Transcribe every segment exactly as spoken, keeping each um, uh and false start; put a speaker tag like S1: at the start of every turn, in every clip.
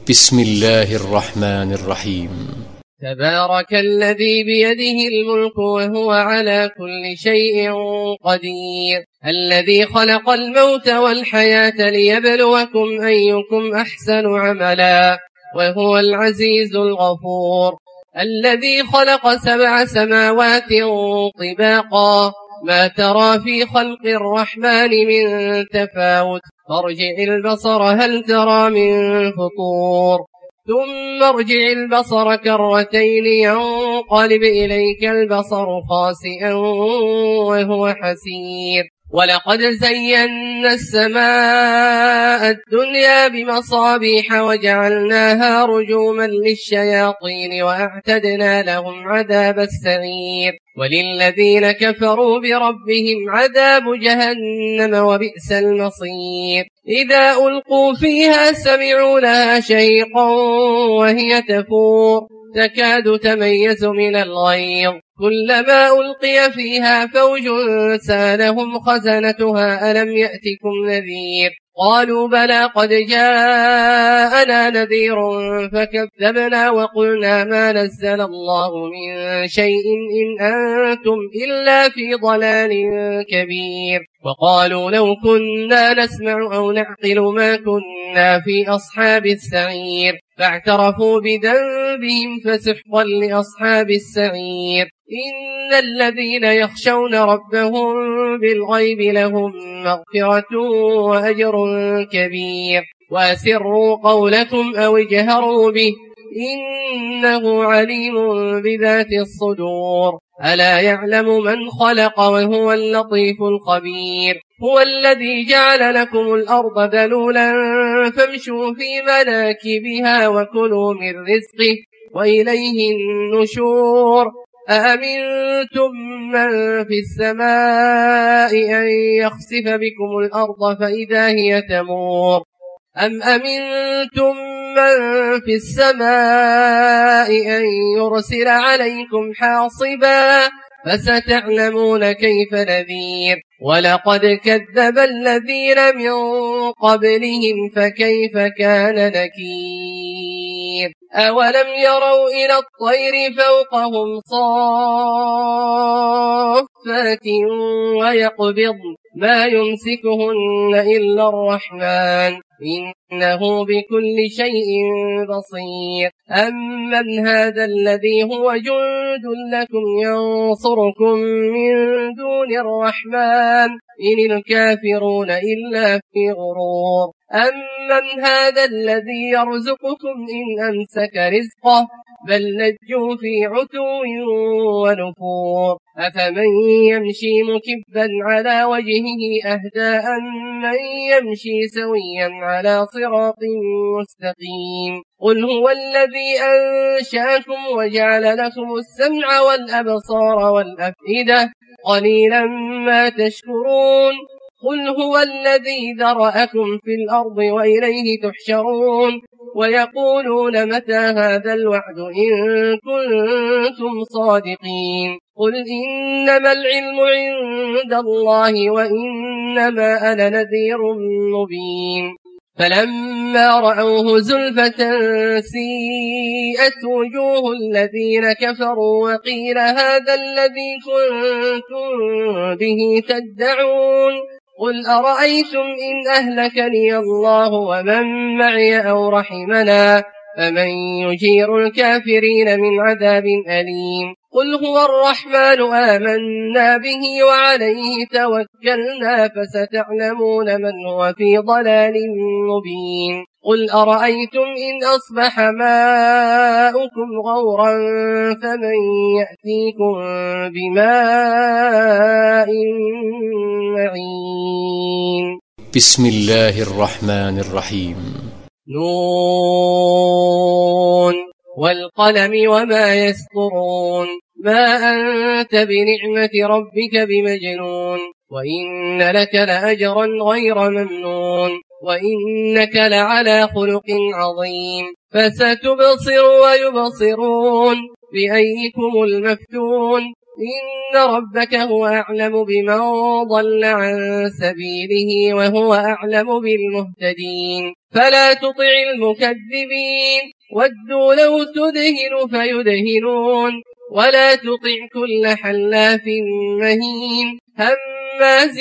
S1: بسم الله الرحمن الرحيم.
S2: تبارك الذي بيده الملك وهو على كل شيء قدير، الذي خلق الموت والحياة ليبلوكم أيكم أحسن عملا وهو العزيز الغفور، الذي خلق سبع سماوات طباقا ما ترى في خلق الرحمن من تفاوت، فارجع البصر هل ترى من فطور، ثم ارجع البصر كرتين ينقلب إليك البصر خاسئا وهو حسير، ولقد زينا السماء الدنيا بمصابيح وجعلناها رجوما للشياطين وأعتدنا لهم عذاب السعير، وللذين كفروا بربهم عذاب جهنم وبئس المصير، إذا ألقوا فيها سمعوا لها شهيقا وهي تفور تكاد تميز من الغيظ، كلما ألقي فيها فوج سالهم خزنتها ألم يأتكم نذير، قالوا بلى قد جاءنا نذير فكذبنا وقلنا ما نزل الله من شيء إن أنتم إلا في ضلال كبير، وقالوا لو كنا نسمع أو نعقل ما كنا في أصحاب السعير، فاعترفوا بذنبهم فسحقا لأصحاب السعير، إن الذين يخشون ربهم بالغيب لهم مغفرة وأجر كبير، وأسروا قولكم أو اجهروا به إنه عليم بذات الصدور، ألا يعلم من خلق وهو اللطيف الخبير، هو الذي جعل لكم الأرض ذلولا فامشوا في مناكبها وكلوا من رزقه وإليه النشور، أأمنتم من في السماء أن يخسف بكم الأرض فإذا هي تمور، أم أمنتم من في السماء أن يرسل عليكم حاصبا فستعلمون كيف نذير، ولقد كذب الذين من قبلهم فكيف كان نكير، أولم يروا إلى الطير فوقهم صافات ويقبض ما يمسكهن إلا الرحمن إنه بكل شيء بصير، أمن هذا الذي هو جند لكم ينصركم من دون الرحمن إن الكافرون إلا في غرور، أمن هذا الذي يرزقكم إن أمسك رزقه بل لجوا في عتو ونفور، أفمن يمشي مكبا على وجهه أهدى أمن يمشي سويا على صراط مستقيم، قل هو الذي أنشأكم وجعل لكم السمع والأبصار والأفئدة قليلا ما تشكرون، قل هو الذي ذرأكم في الأرض وإليه تحشرون، ويقولون متى هذا الوعد إن كنتم صادقين، قل إنما العلم عند الله وإنما أنا نذير مبين، فلما رأوه زلفة سيئت وجوه الذين كفروا وقيل هذا الذي كنتم به تدعون، قل أرأيتم إن أهلكني الله ومن معي أو رحمنا فمن يجير الكافرين من عذاب أليم، قل هو الرحمن آمنا به وعليه توكلنا فستعلمون من هو في ضلال مبين، قل أرأيتم إن أصبح ماؤكم غورا فمن يأتيكم بماء معين.
S1: بسم الله الرحمن الرحيم.
S2: نون والقلم وما يسطرون، ما أنت بنعمة ربك بمجنون، وإن لك لأجرا غير ممنون، وإنك لعلى خلق عظيم، فستبصر ويبصرون بأيكم المفتون، إن ربك هو أعلم بمن ضل عن سبيله وهو أعلم بالمهتدين فلا تطع المكذبين ودوا لو تدهن فيدهنون ولا تطع كل حلاف مهين هماز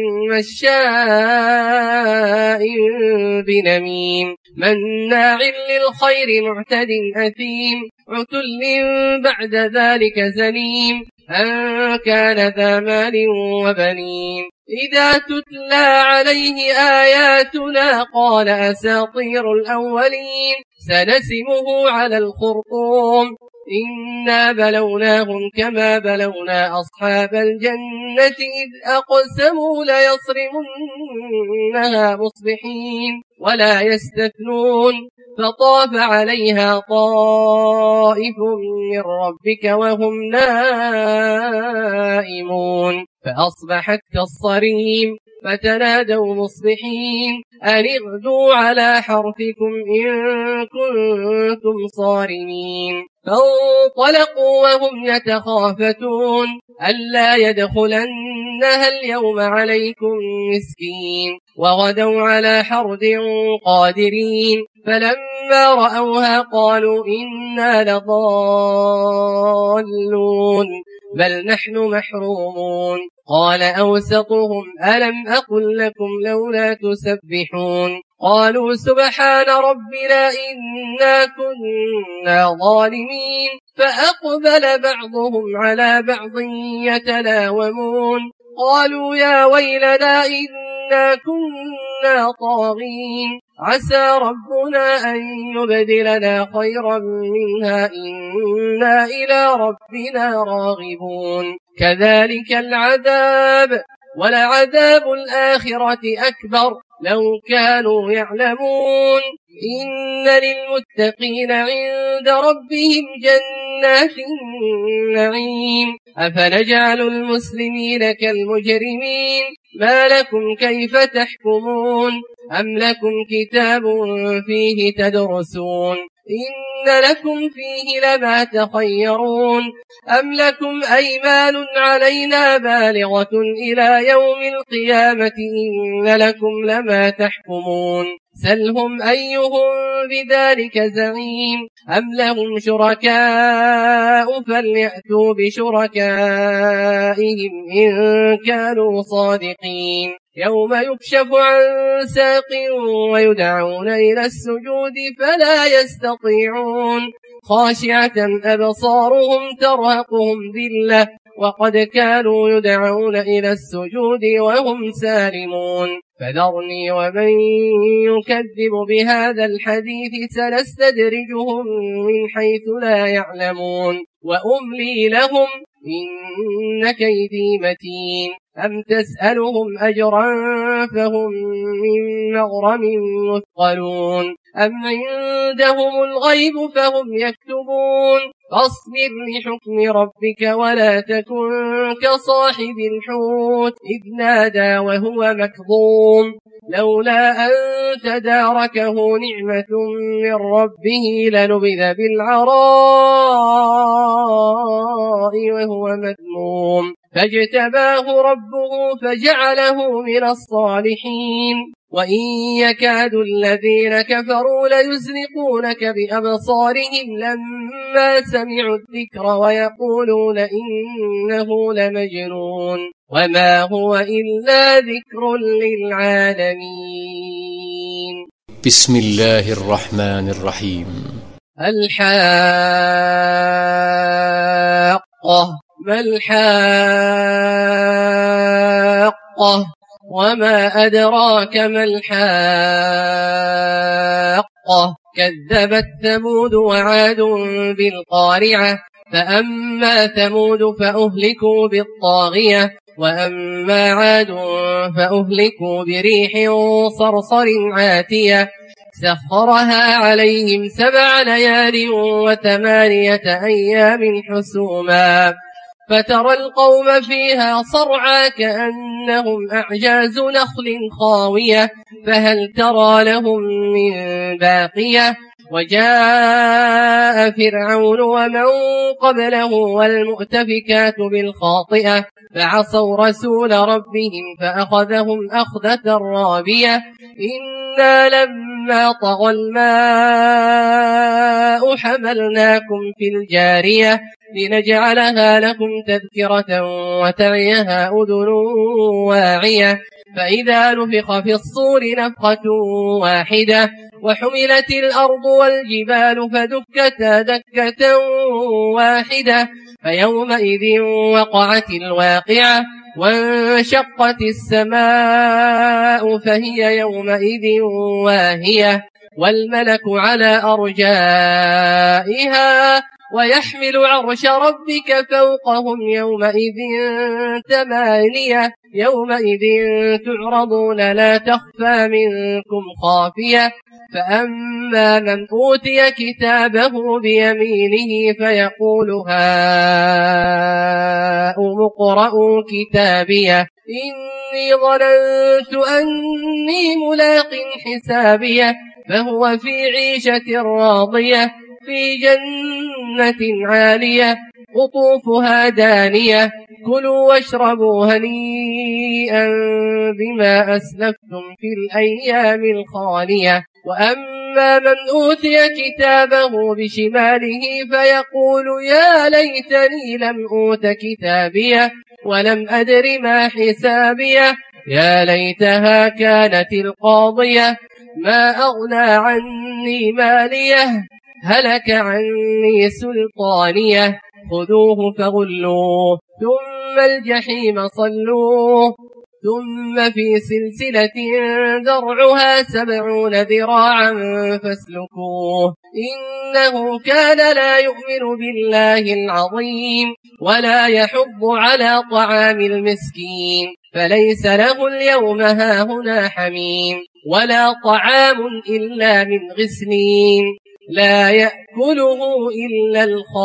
S2: مشاء بنميم مناع للخير معتد أثيم عتل بعد ذلك زنيم أن كان ذا مال وبنين إذا تتلى عليه آياتنا قال أساطير الأولين سنسمه على الخرطوم إنا بلوناهم كما بلونا أصحاب الجنة إذ أقسموا ليصرمنها مصبحين ولا يستثنون فطاف عليها طائف من ربك وهم نائمون فأصبحت كالصريم فتنادوا مصبحين أن اغدوا على حرثكم إن كنتم صارمين فانطلقوا وهم يتخافتون ألا يدخلنها اليوم عليكم مسكين وغدوا على حرد قادرين فلما رأوها قالوا إنا لضالون بل نحن محرومون قال أوسطهم ألم أقل لكم لولا تسبحون قالوا سبحان ربنا إنا كنا ظالمين فأقبل بعضهم على بعض يتلاومون قالوا يا ويلنا إنا كنا طاغين عسى ربنا أن يبدلنا خيرا منها إنا إلى ربنا راغبون كذلك العذاب ولعذاب الآخرة أكبر لو كانوا يعلمون إن للمتقين عند ربهم جنات النعيم أفنجعل المسلمين كالمجرمين ما لكم كيف تحكمون أم لكم كتاب فيه تدرسون إن لكم فيه لما تخيرون أم لكم أيمان علينا بالغة إلى يوم القيامة إن لكم لما تحكمون سلهم أيهم بذلك زعيم أم لهم شركاء فليأتوا بشركائهم إن كانوا صادقين يوم يكشف عن ساق ويدعون إلى السجود فلا يستطيعون خاشعة أبصارهم ترهقهم ذلة وقد كانوا يدعون إلى السجود وهم سالمون فذرني ومن يكذب بهذا الحديث سنستدرجهم من حيث لا يعلمون وأملي لهم إن كيدي متين أم تسألهم أجرا فهم من مغرم مثقلون أم عندهم الغيب فهم يكتبون فاصبر لحكم ربك ولا تكن كصاحب الحوت إذ نادى وهو مكظوم لولا أن تداركه نعمة من ربه لنبذ بالعراء وهو مذموم فاجتباه ربه فجعله من الصالحين وإن يكاد الذين كفروا ليزلقونك بأبصارهم لما سمعوا الذكر ويقولون إنه لمجنون وما هو إلا ذكر للعالمين.
S1: بسم الله الرحمن الرحيم.
S2: الحاقة ما الحاقة وما أدراك ما الحاقة كذبت ثمود وعاد بالقارعة فأما ثمود فأهلكوا بالطاغية وأما عاد فأهلكوا بريح صرصر عاتية سخرها عليهم سبع ليال وثمانية أيام حسوما فترى القوم فيها صرعى كأنهم أعجاز نخل خاوية فهل ترى لهم من باقية وجاء فرعون ومن قبله والمؤتفكات بالخاطئة فعصوا رسول ربهم فأخذهم أخذة رابية إنا لما طغى الماء حملناكم في الجارية لنجعلها لكم تذكرة وتعيها أذن واعية فإذا نفخ في الصور نفخة واحدة وحملت الأرض والجبال فدكتا دكة واحدة فيومئذ وقعت الواقعة وانشقت السماء فهي يومئذ واهية والملك على أرجائها ويحمل عرش ربك فوقهم يومئذ ثمانية يومئذ تعرضون لا تخفى منكم خافية فأما من أوتي كتابه بيمينه فيقول هاؤم اقرءوا كتابيه إني ظننت أني ملاق حسابيه فهو في عيشة راضية في جنة عالية قطوفها دانية كلوا واشربوا هنيئا بما أسلفتم في الأيام الخالية وأما من أوتي كتابه بشماله فيقول يا ليتني لم أوت كتابيه ولم أدر ما حسابيه يا ليتها كانت القاضية ما أغنى عني ماليه هلك عني سلطانيه خذوه فغلوه ثم الجحيم صلوه ثم في سلسلة ذرعها سبعون ذراعا فاسلكوه إنه كان لا يؤمن بالله العظيم ولا يحض على طعام المسكين فليس له اليوم هاهنا حميم ولا طعام إلا من غسلين لا يأكله إلا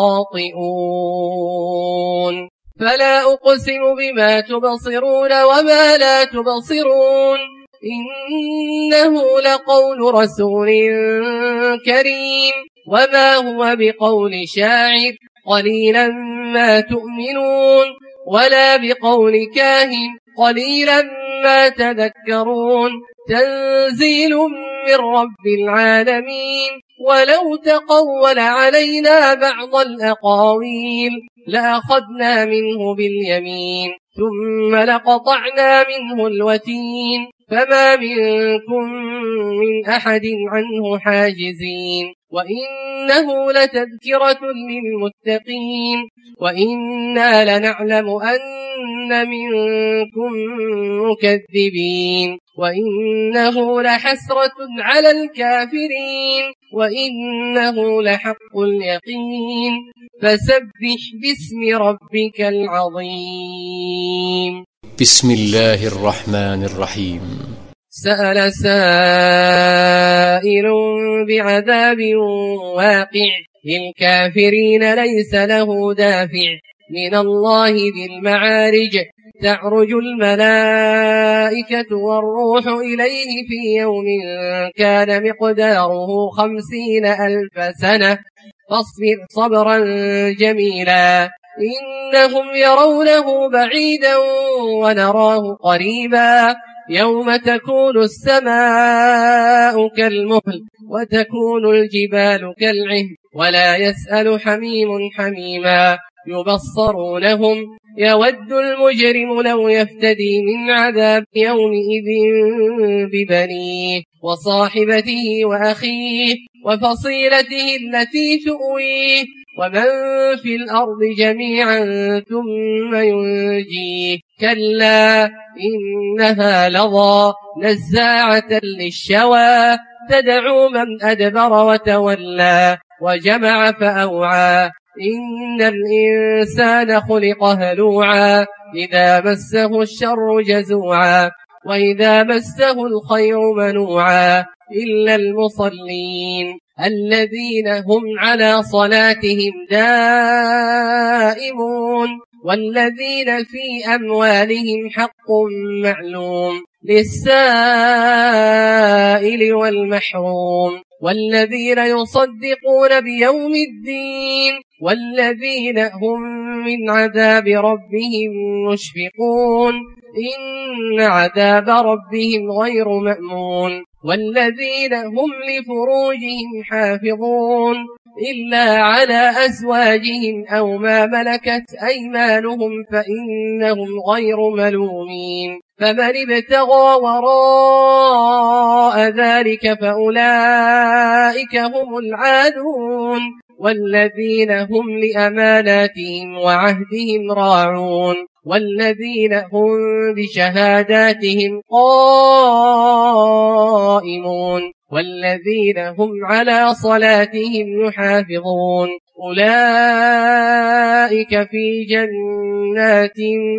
S2: الخاطئون فلا أقسم بما تبصرون وما لا تبصرون إنه لقول رسول كريم وما هو بقول شاعر قليلا ما تؤمنون ولا بقول كاهن قليلا ما تذكرون تنزيل من رب العالمين ولو تقول علينا بعض الأقاويل لأخذنا منه باليمين ثم لقطعنا منه الوتين فما منكم من أحد عنه حاجزين وإنه لتذكرة للمتقين وإنا لنعلم أن منكم مكذبين وإنه لحسرة على الكافرين وإنه لحق اليقين فسبح باسم ربك العظيم
S1: بسم الله الرحمن الرحيم
S2: سأل سائل بعذاب واقع للكافرين ليس له دافع من الله ذي المعارج تعرج الملائكة والروح إليه في يوم كان مقداره خمسين ألف سنة فاصبر صبرا جميلا إنهم يرونه بعيدا ونراه قريبا يوم تكون السماء كالمهل وتكون الجبال كالعهن ولا يسأل حميم حميما يبصرونهم يود المجرم لو يفتدي من عذاب يومئذ ببنيه وصاحبته وأخيه وفصيلته التي تؤويه ومن في الأرض جميعا ثم ينجيه كلا إنها لظى نزاعة للشوى تدعو من أدبر وتولى وجمع فأوعى إن الإنسان خلق هلوعا إذا مسه الشر جزوعا وإذا مسه الخير منوعا إلا المصلين الذين هم على صلاتهم دائمون والذين في أموالهم حق معلوم للسائل والمحروم والذين يصدقون بيوم الدين والذين هم من عذاب ربهم مشفقون إن عذاب ربهم غير مأمون والذين هم لفروجهم حافظون إلا على أزواجهم أو ما ملكت أيمانهم فإنهم غير ملومين فمن ابتغى وراء ذلك فأولئك هم العادون والذين هم لأماناتهم وعهدهم راعون والذين هم بشهاداتهم قائمون والذين هم على صلاتهم يحافظون أولئك في جنات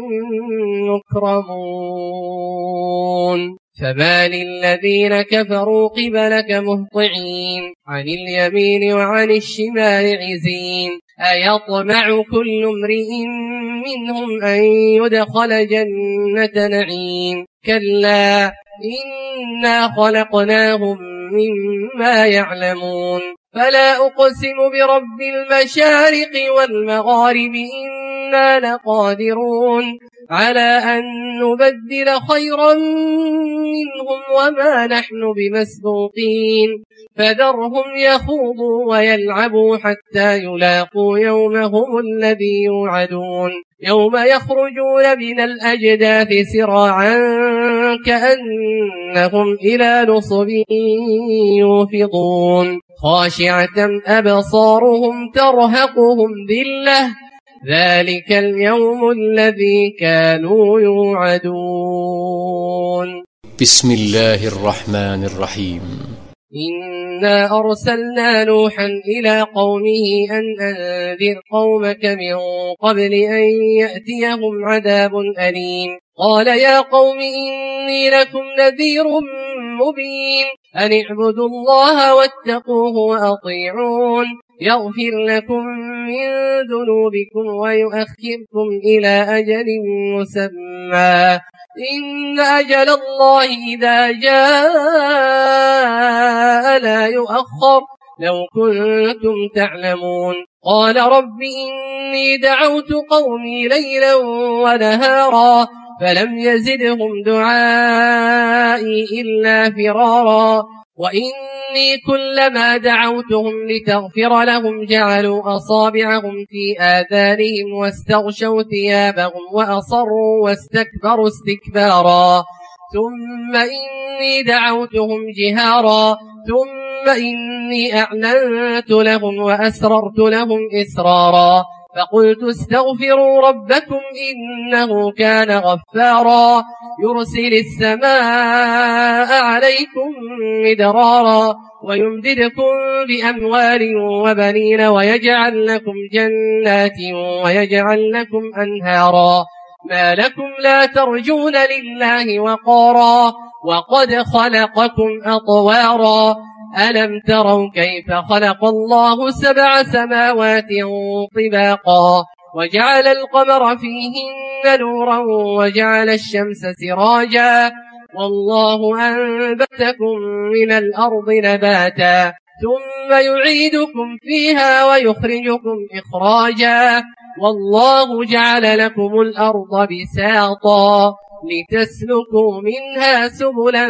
S2: مكرمون فما للذين كفروا قبلك مهطعين عن اليمين وعن الشمال عزين أيطمع كل امرئ منهم أن يدخل جنة نعيم كلا إنا خلقناهم مما يعلمون فلا أقسم برب المشارق والمغارب إنا لقادرون على أن نبدل خيرا منهم وما نحن بمسبوقين فذرهم يخوضوا ويلعبوا حتى يلاقوا يومهم الذي يوعدون يوم يخرجون من الأجداث سراعا كأنهم إلى نصب يوفضون خاشعة أبصارهم ترهقهم ذلة ذلك اليوم الذي كانوا يوعدون.
S1: بسم الله الرحمن الرحيم.
S2: إنا أرسلنا نوحا إلى قومه أن أنذر قومك من قبل أن يأتيهم عذاب أليم قال يا قوم إني لكم نذير مبين أن اعبدوا الله واتقوه وأطيعون يغفر لكم من ذنوبكم ويؤخركم إلى أجل مسمى إن أجل الله إذا جاء لا يؤخر لو كنتم تعلمون قال رب إني دعوت قومي ليلا ونهارا فلم يزدهم دعائي إلا فرارا وإني كلما دعوتهم لتغفر لهم جعلوا أصابعهم في آذانهم واستغشوا ثيابهم وأصروا واستكبروا استكبارا ثم إني دعوتهم جهارا ثم إني أعلنت لهم وأسررت لهم إسرارا فقلت استغفروا ربكم إنه كان غفارا يرسل السماء عليكم مدرارا ويمددكم بأموال وبنين ويجعل لكم جنات ويجعل لكم أنهارا ما لكم لا ترجون لله وقارا وقد خلقكم أطوارا ألم تروا كيف خلق الله سبع سماوات طباقا وجعل القمر فيهن نورا وجعل الشمس سراجا والله أنبتكم من الأرض نباتا ثم يعيدكم فيها ويخرجكم إخراجا والله جعل لكم الأرض بساطا لتسلكوا منها سبلا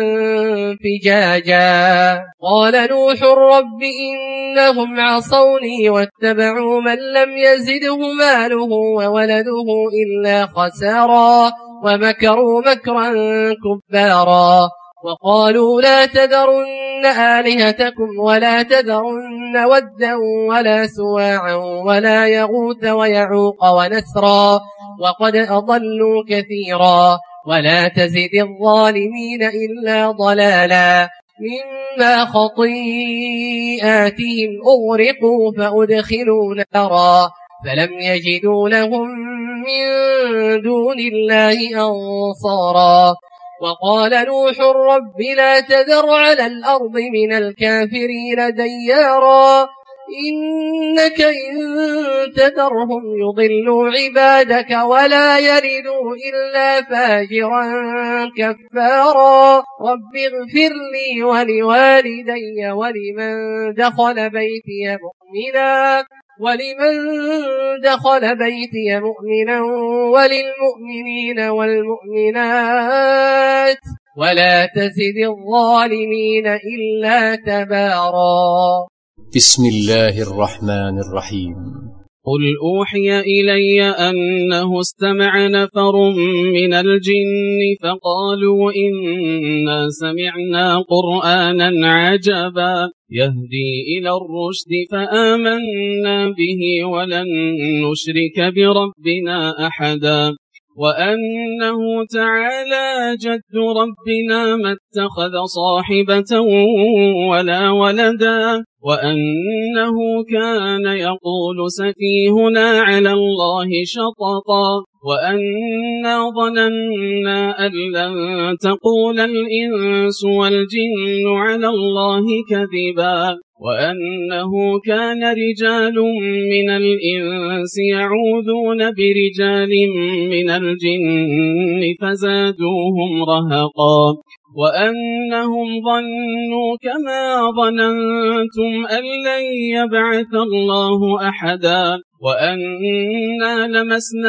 S2: فجاجا قال نوح رب إنهم عصوني واتبعوا من لم يزده ماله وولده إلا خسارا ومكروا مكرا كبارا وقالوا لا تذرن آلهتكم ولا تذرن ودا ولا سواعا ولا يغوث ويعوق ونسرا وقد أضلوا كثيرا ولا تزد الظالمين إلا ضلالا مما خطيئاتهم أغرقوا فأدخلوا نارا فلم يجدوا لهم من دون الله أنصارا وقال نوح رب لا تذر على الأرض من الكافرين ديارا إنك إن تذرهم يضلوا عبادك ولا يلدوا إلا فاجرا كفارا رب اغفر لي ولوالدي ولمن دخل بيتي مؤمنا ولمن دخل بيتي مؤمنا وللمؤمنين والمؤمنات ولا تزد الظالمين إلا تبارا.
S1: بسم الله الرحمن الرحيم.
S3: قل أوحي إلي أنه استمع نفر من الجن فقالوا إنا سمعنا قرآنا عجبا يهدي إلى الرشد فآمنا به ولن نشرك بربنا أحدا وأنه تعالى جد ربنا ما اتخذ صاحبة ولا ولدا وأنه كان يقول سفيهنا على الله شططا وأنا ظننا أن لن تقول الإنس والجن على الله كذبا وأنه كان رجال من الإنس يعوذون برجال من الجن فزادوهم رهقا وأنهم ظنوا كما ظننتم أن لن يبعث الله أحدا وأنا لمسنا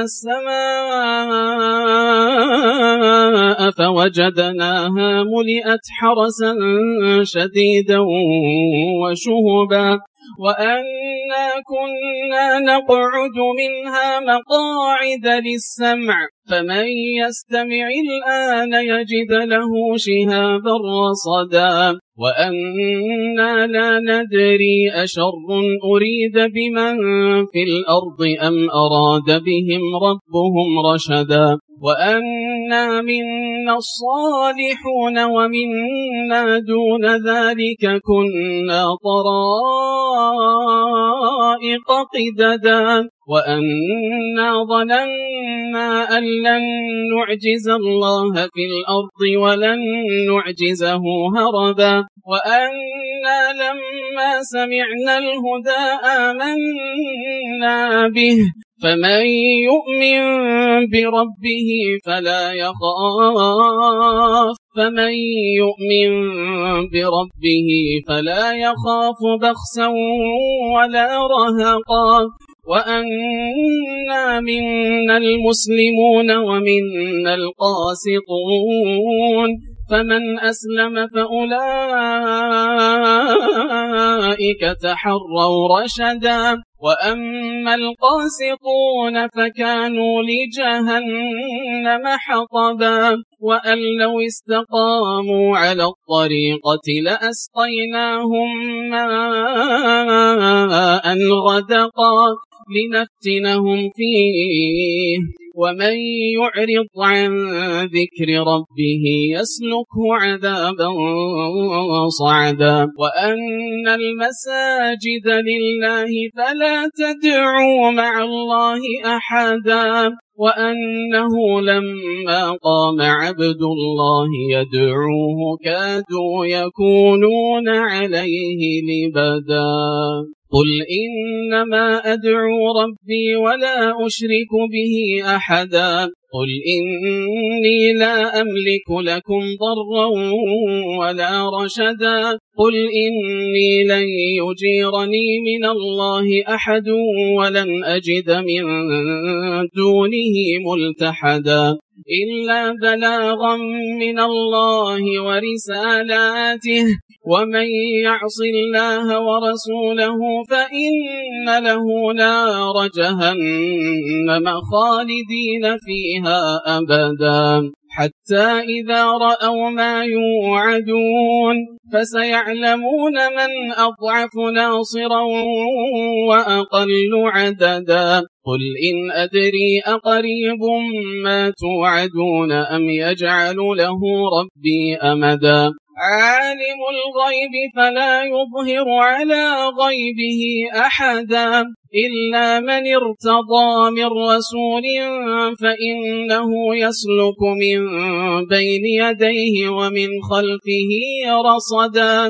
S3: السماء فوجدناها ملئت حرسا شديدا وشهبا وأنا كنا نقعد منها مقاعد للسمع فمن يستمع الآن يجد له شهابا رصدا وأنا لا ندري أشر أريد بمن في الأرض أم أراد بهم ربهم رشدا وأنا منا الصالحون ومنا دون ذلك كنا طرائق قددا وأنا ظننا أن لن نعجز الله في الأرض ولن نعجزه هربا وأنا لما سمعنا الهدى آمنا به فمن يؤمن بربه فلا يخاف فمن يؤمن بربه فلا يخاف بخسا ولا رهقا وأنا منا المسلمون ومنا القاسطون فمن أسلم فأولئك تحروا رشدا وأما القاسطون فكانوا لجهنم حطبا وأن لو استقاموا على الطريقة لأسقيناهم ماء غدقا لنفتنهم فيه ومن يعرض عن ذكر ربه يسلكه عذابا صعدا وأن المساجد لله فلا تدعوا مع الله أحدا وأنه لما قام عبد الله يدعوه كادوا يكونون عليه لبدا قل إنما أدعو ربي ولا أشرك به أحدا قل إني لا أملك لكم ضرا ولا رشدا قل إني لن يجيرني من الله أحد ولن أجد من دونه ملتحدا إلا بلاغا من الله ورسالاته ومن يعص الله ورسوله فإن له نار جهنم خالدين فيها أبدا حتى إذا رأوا ما يوعدون فسيعلمون من أضعف ناصرا وأقل عددا قل إن أدري أقريب ما توعدون أم يجعل له ربي أمدا عالم الغيب فلا يظهر على غيبه أحدا إلا من ارتضى من رسول فإنه يسلك من بين يديه ومن خلفه رصدا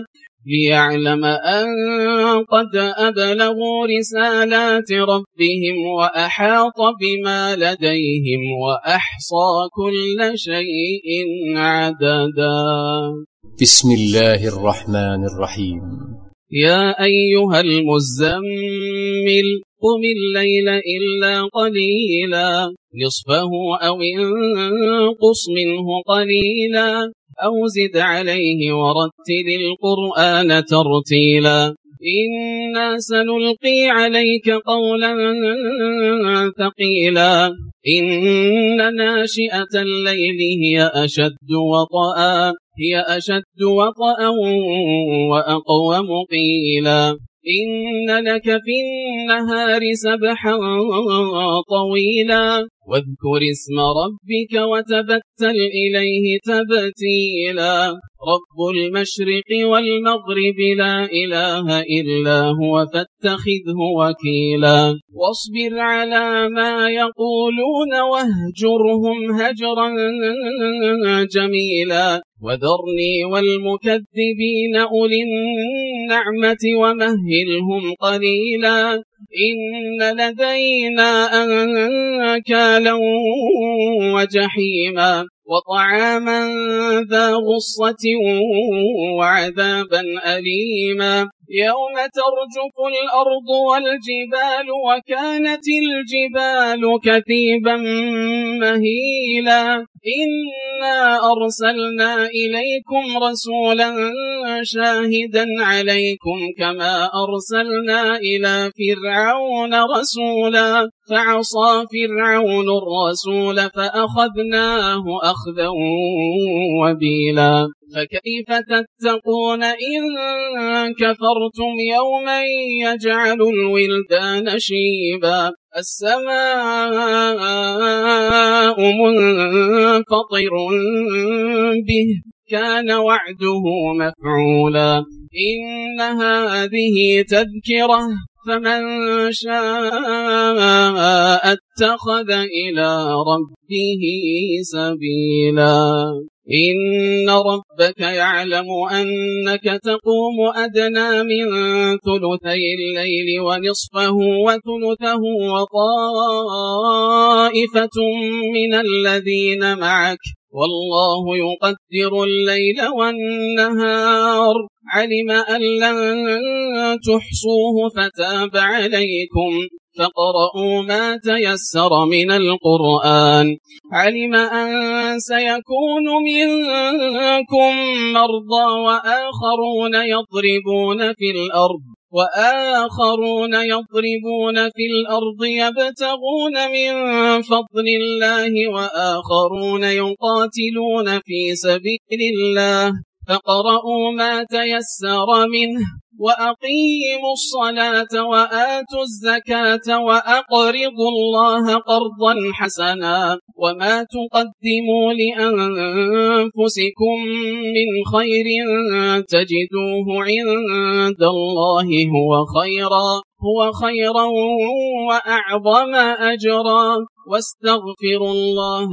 S3: ليعلم أن قد أبلغوا رسالات ربهم وأحاط بما لديهم وأحصى كل شيء عددا.
S1: بسم الله الرحمن الرحيم.
S3: يا أيها المزمل قم الليل إلا قليلا نصفه أو انقص منه قليلا أو زد عليه ورتل القرآن ترتيلا إنا سنلقي عليك قولا ثقيلا إن ناشئة الليل هي أشد وطئا هي أشد وطئا وأقوم قيلا إن لك في النهار سبحا طويلا واذكر اسم ربك وتبتل إليه تبتيلا رب المشرق والمغرب لا إله إلا هو فاتخذه وكيلا واصبر على ما يقولون واهجرهم هجرا جميلا وذرني والمكذبين أولي النعمة ومهلهم قليلا إن لدينا أنكالا وجحيما وطعاما ذا غصة وعذابا أليما يوم ترجف الأرض والجبال وكانت الجبال كثيبا مهيلا إنا أرسلنا إليكم رسولا شاهدا عليكم كما أرسلنا إلى فرعون رسولا فعصى فرعون الرسول فأخذناه أخذا وبيلا فكيف تتقون إن كفرتم يوما يجعل الولدان شيبا السماء منفطر به كان وعده مفعولا إن هذه تذكرة فمن شاء اتخذ إلى ربه سبيلا إن ربك يعلم أنك تقوم أدنى من ثلثي الليل ونصفه وثلثه وطائفة من الذين معك والله يقدر الليل والنهار علم أن لن تحصوه فتاب عليكم فاقرؤوا ما تيسر من القرآن علم أن سيكون منكم مرضى وآخرون يضربون في الأرض وآخرون يضربون في الأرض يبتغون من فضل الله وآخرون يقاتلون في سبيل الله فاقرؤوا ما تيسر منه وأقيموا الصلاة وآتوا الزكاة وأقرضوا الله قرضا حسنا وما تقدموا لأنفسكم من خير تجدوه عند الله هو خيرا هو خيرا وأعظم أجرا واستغفروا الله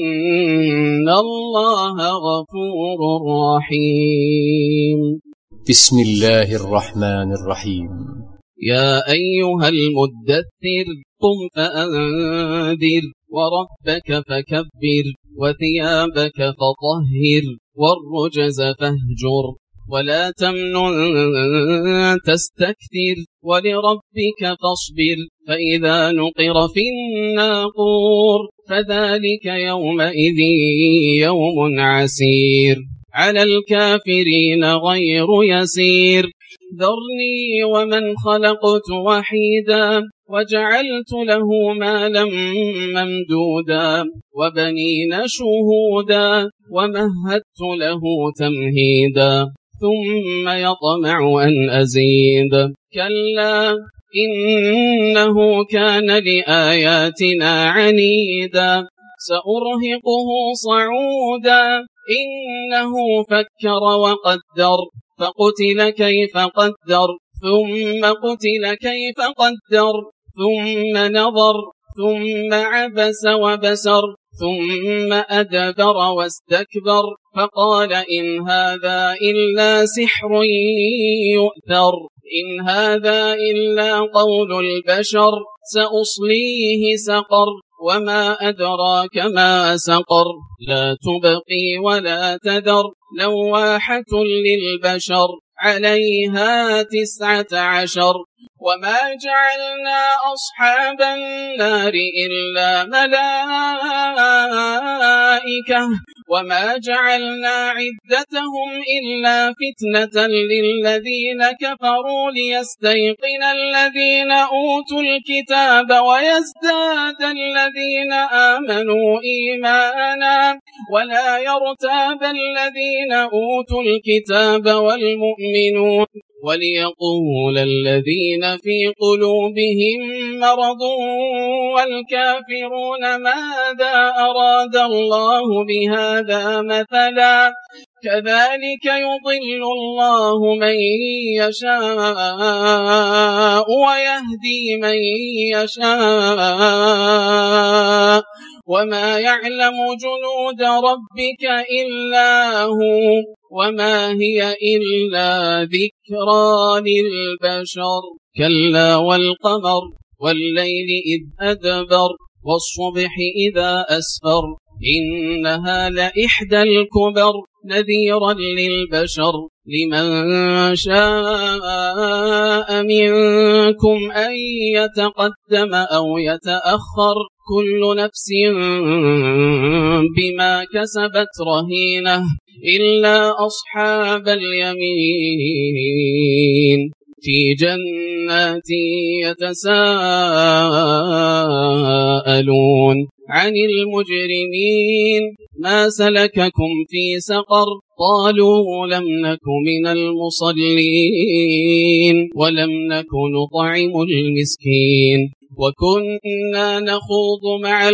S3: إن الله غفور رحيم.
S1: بسم الله الرحمن الرحيم.
S3: يا أيها المدثر قم فأنذر وربك فكبر وثيابك فطهر والرجز فاهجر ولا تمنن تستكثر ولربك فاصبر فإذا نقر في الناقور فذلك يومئذ يوم عسير على الكافرين غير يسير ذرني ومن خلقت وحيدا وجعلت له مالا ممدودا وبنين شهودا ومهدت له تمهيدا ثم يطمع أن أزيد كلا إنه كان لآياتنا عنيدا سأرهقه صعودا إنه فكر وقدر فقتل كيف قدر ثم قتل كيف قدر ثم نظر ثم عبس وبسر ثم أدبر واستكبر فقال إن هذا إلا سحر يؤثر إن هذا إلا قول البشر سأصليه سقر وما أدراك ما سقر لا تبقي ولا تذر لواحة للبشر عليها تسعة عشر وما جعلنا أصحاب النار إلا ملائكة وما جعلنا عدتهم إلا فتنة للذين كفروا ليستيقن الذين أوتوا الكتاب ويزداد الذين آمنوا إيمانا ولا يرتاب الذين أوتوا الكتاب والمؤمنون وليقول الذين في قلوبهم مرض والكافرون ماذا أراد الله بهذا مثلا كذلك يضل الله من يشاء ويهدي من يشاء وما يعلم جنود ربك إلا هو وما هي إلا ذكرى للبشر كلا والقمر والليل إذ أدبر والصبح إذا أسفر إنها لإحدى الكبر نذيرا للبشر لمن شاء منكم أن يتقدم أو يتأخر كل نفس بما كسبت رهينة إلا أصحاب اليمين في جنات يتساءلون عن المجرمين ما سلككم في سقر قالوا لم نك من المصلين ولم نك نطعم المسكين وكنا نخوض مع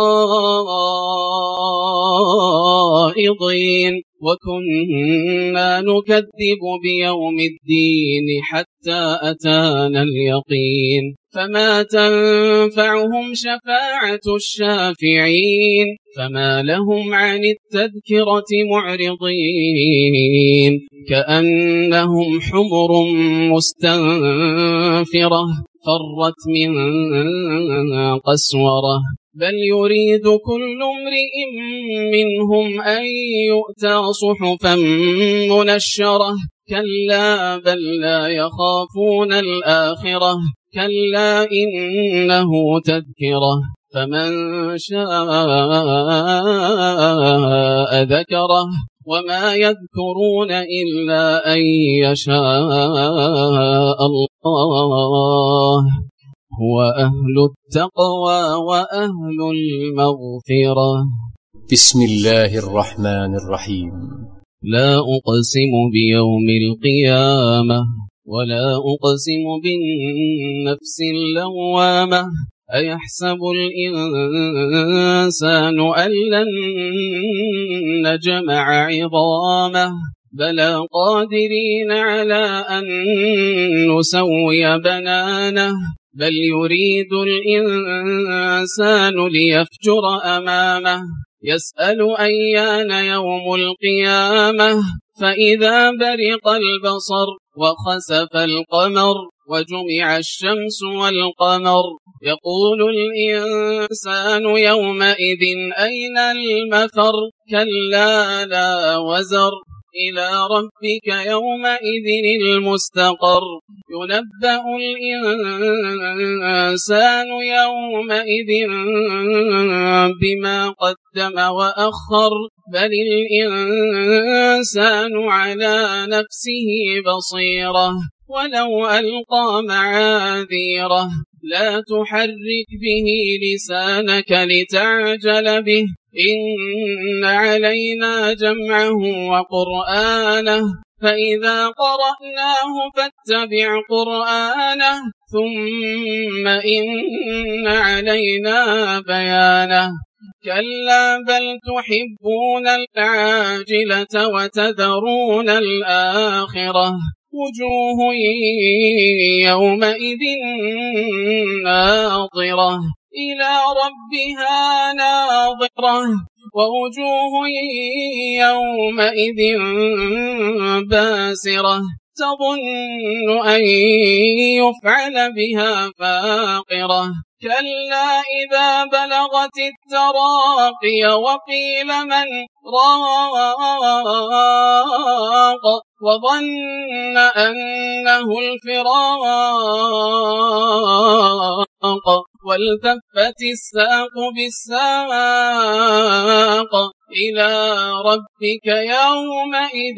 S3: الخائضين وكنا نكذب بيوم الدين حتى أتانا اليقين فما تنفعهم شفاعة الشافعين فما لهم عن التذكرة معرضين كأنهم حمر مستنفرة فرت من قسورة بل يريد كل امرئ منهم أن يؤتى صحفا منشرة كلا بل لا يخافون الآخرة كلا إنه تذكرة فمن شاء ذكره وما يذكرون إلا أن يشاء الله هو أهل التقوى وأهل المغفرة.
S1: بسم الله الرحمن الرحيم.
S3: لا أقسم بيوم القيامة ولا أقسم بالنفس اللوامة أيحسب الإنسان أن لن نجمع عظامه بلى قادرين على أن نسوي بنانه بل يريد الإنسان ليفجر أمامه يسأل أيان يوم القيامة فإذا برق البصر وخسف القمر وجمع الشمس والقمر يقول الإنسان يومئذ أين المفر كلا لا وزر إلى ربك يومئذ المستقر ينبأ الإنسان يومئذ بما قدم وأخر بل الإنسان على نفسه بصيرة ولو ألقى معاذيره لا تحرك به لسانك لتعجل به إن علينا جمعه وقرآنه فإذا قرأناه فاتبع قرآنه ثم إن علينا بيانه كلا بل تحبون العاجلة وتذرون الآخرة وجوه يومئذ ناظرة إلى ربها ناظرة ووجوه يومئذ باسرة تظن أن يفعل بها فاقرة كلا إذا بلغت التراقي وقيل من راق وظن أنه الفراق والتفت الساق بالساق إلى ربك يومئذ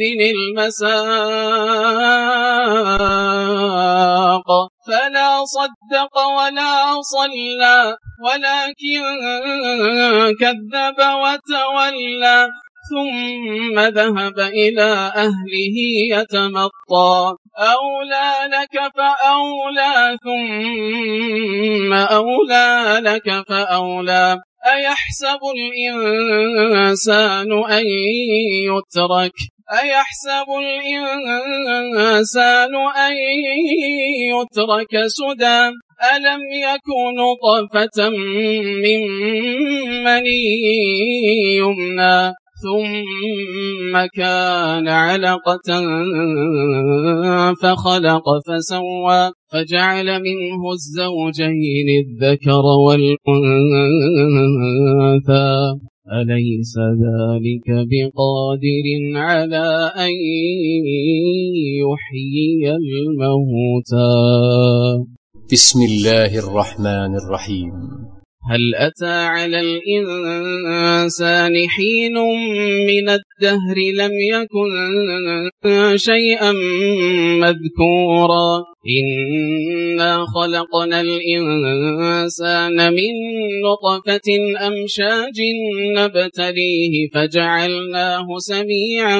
S3: المساق فلا صدق ولا صلى ولكن كذب وتولى ثم ذهب إلى أهله يتمطى أولى لك فأولى ثم أولى لك فأولى أيحسب الإنسان أن يترك أيحسب الإنسان أن يترك سدى ألم يكن طرفة من مني يمنى ثم كان علقة فخلق فسوى فجعل منه الزوجين الذكر والأنثى أليس ذلك بقادر على أن يحيي الموتى.
S1: بسم الله الرحمن الرحيم.
S3: هل أتى على الإنسان حين من الدهر لم يكن شيئا مذكورا إنا خلقنا الإنسان من نطفة أمشاج نبتليه فجعلناه سميعا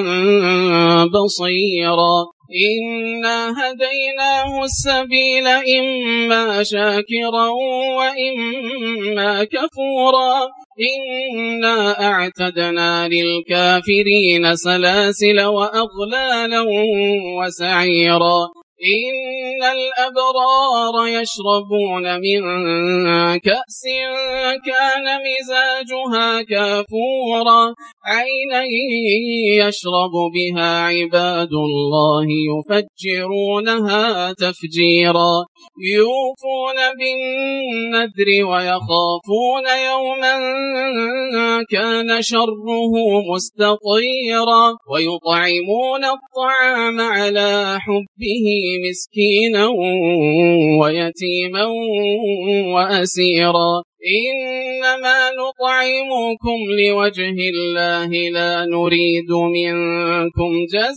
S3: بصيرا إنا هديناه السبيل إما شاكرا وإما كفورا إنا أعتدنا للكافرين سلاسل وأغلالا وسعيرا إن الأبرار يشربون من كأس كان مزاجها كافورا عينا يشرب بها عباد الله يفجرونها تفجيرا يوفون بالنذر ويخافون يوما كان شره مستطيرا ويطعمون الطعام على حبه مسكينا ويتيما وأسيرا إنما نطعمكم لوجه الله لا نريد منكم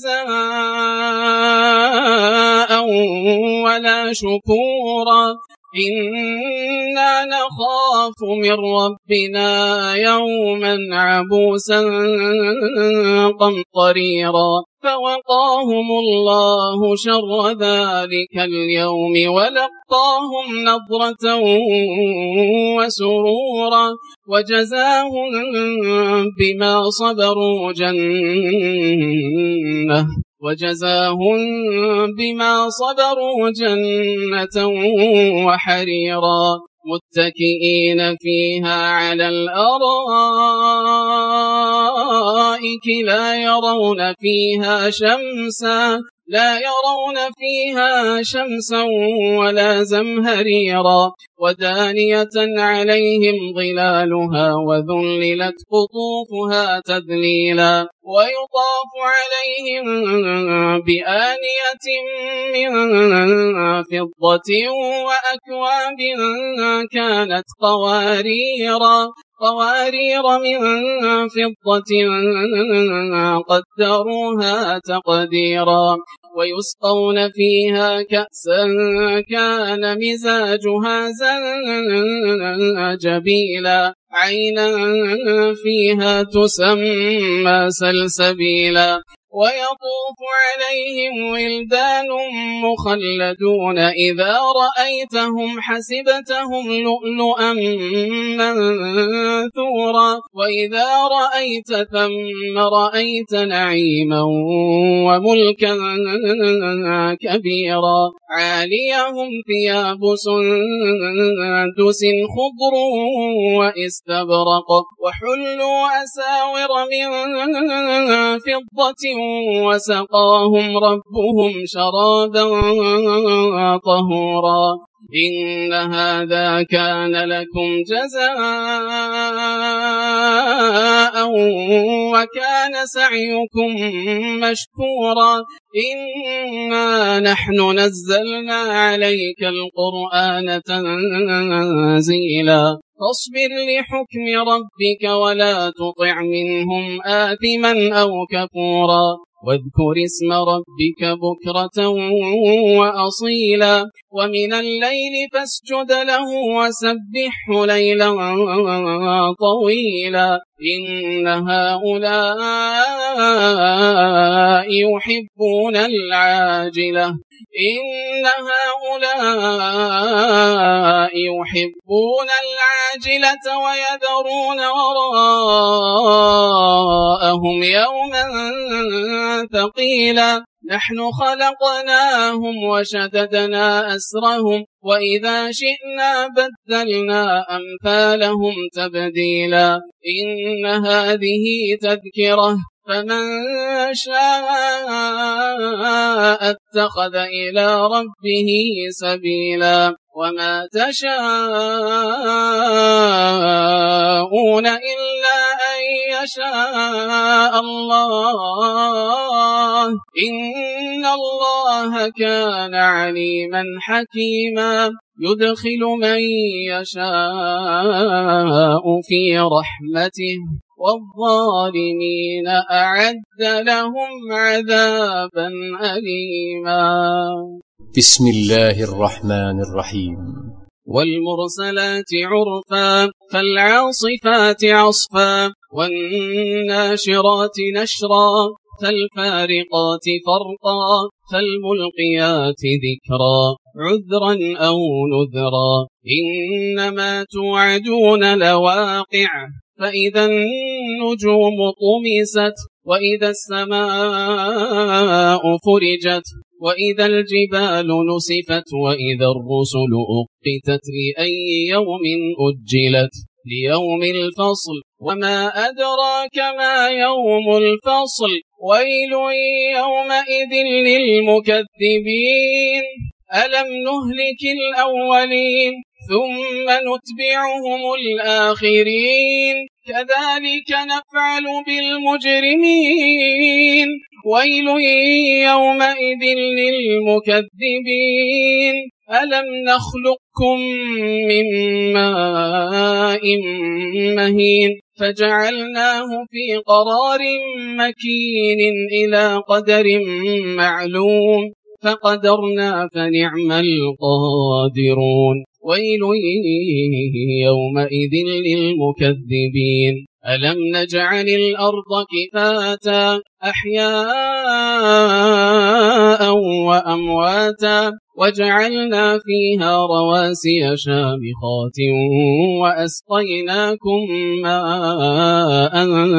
S3: جزاء ولا شكورا إنا نخاف من ربنا يوما عبوسا قمطريرا فوقاهم الله شر ذلك اليوم ولقاهم نضرة وسرورا وجزاهم بما صبروا جنة وجزاهم بما صبروا جنة وحريرا متكئين فيها على الأرائك لا يرون فيها شمسا لا يرون فيها شمسا ولا زمهريرا ودانية عليهم ظلالها وذللت قطوفها تذليلا ويطاف عليهم بآنية من فضة وأكواب كانت قواريرا قوارير من فضة قدروها تقديرا ويسقون فيها كأسا كان مزاجها زنجبيلا عينا فيها تسمى سلسبيلا ويطوف عليهم ولدان مخلدون إذا رأيتهم حسبتهم لؤلؤا منثورا وإذا رأيت ثم رأيت نعيما وملكا كبيرا عاليهم ثياب سندس خضر وإستبرق وحلوا أساور من فضة وسقاهم ربهم شرابا طهورا إن هذا كان لكم جزاء وكان سعيكم مشكورا إنا نحن نزلنا عليك القرآن تنزيلا فاصبر لحكم ربك ولا تطع منهم آثما أو كفورا واذكر اسم ربك بكرة وأصيلا ومن الليل فاسجد له وسبحه ليلا طويلا إن هؤلاء يحبون العاجلة إن هؤلاء يحبون العاجلة ويذرون وراءهم يوما ثقيلا نحن خلقناهم وشددنا أسرهم وإذا شئنا بدلنا أمثالهم تبديلا إن هذه تذكرة فمن شاء اتخذ إلى ربه سبيلا وما تشاءون إلا أن يشاء الله إن الله كان عليما حكيما يدخل من يشاء في رحمته والظالمين أعد لهم عذابا أليما
S1: بسم الله الرحمن الرحيم
S3: والمرسلات عرفا فالعاصفات عصفا والناشرات نشرا فالفارقات فرقا فالملقيات ذكرا عذرا أو نذرا إنما توعدون لواقع فإذا النجوم طمست وإذا السماء فرجت وإذا الجبال نسفت وإذا الرسل أقتت لأي يوم أجلت ليوم الفصل وما أدراك ما يوم الفصل ويل يومئذ للمكذبين ألم نهلك الأولين ثم نتبعهم الآخرين كذلك نفعل بالمجرمين ويل يومئذ للمكذبين ألم نخلقكم من ماء مهين فجعلناه في قرار مكين إلى قدر معلوم فقدرنا فنعم القادرون ويل يومئذ للمكذبين ألم نجعل الأرض كفاتا أحياء وأمواتا وجعلنا فيها رواسي شامخات وأسقيناكم ماء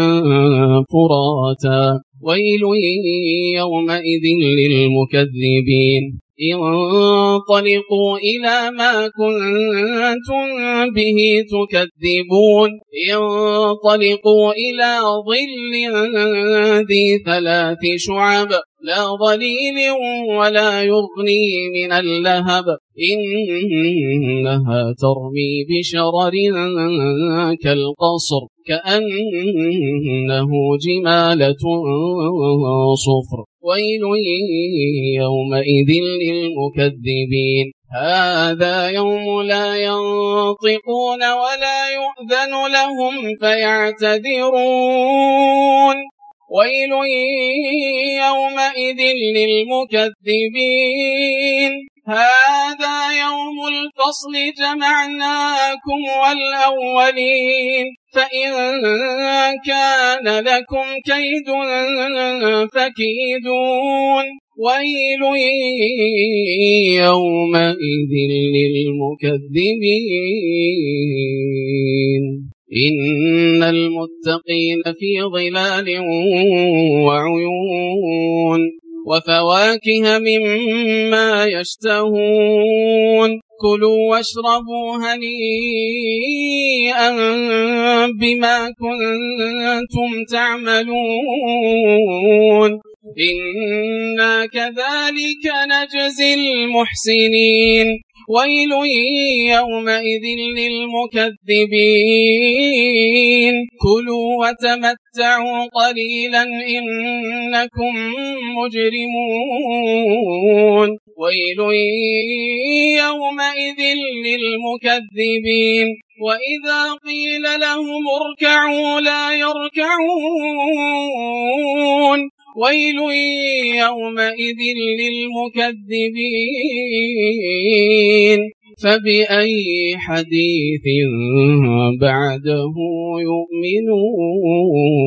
S3: فراتا ويل يومئذ للمكذبين انطلقوا إلى ما كنتم به تكذبون انطلقوا إلى ظل ذي ثلاث شعب لا ظليل ولا يغني من اللهب إنها ترمي بشرر كالقصر كأنه جمالة صفر ويل يومئذ للمكذبين هذا يوم لا ينطقون ولا يؤذن لهم فيعتذرون ويل يومئذ للمكذبين هذا يوم الفصل جمعناكم والأولين فإن كان لكم كيد فكيدون ويل يومئذ للمكذبين إن المتقين في ظلال وعيون وفواكه مما يشتهون كلوا واشربوا هنيئا بما كنتم تعملون إنا كذلك نجزي المحسنين ويل يومئذ للمكذبين كلوا وتمتعوا قليلا إنكم مجرمون ويل يومئذ للمكذبين وإذا قيل لهم اركعوا لا يركعون ويل يومئذ للمكذبين فبأي حديث بعده يؤمنون.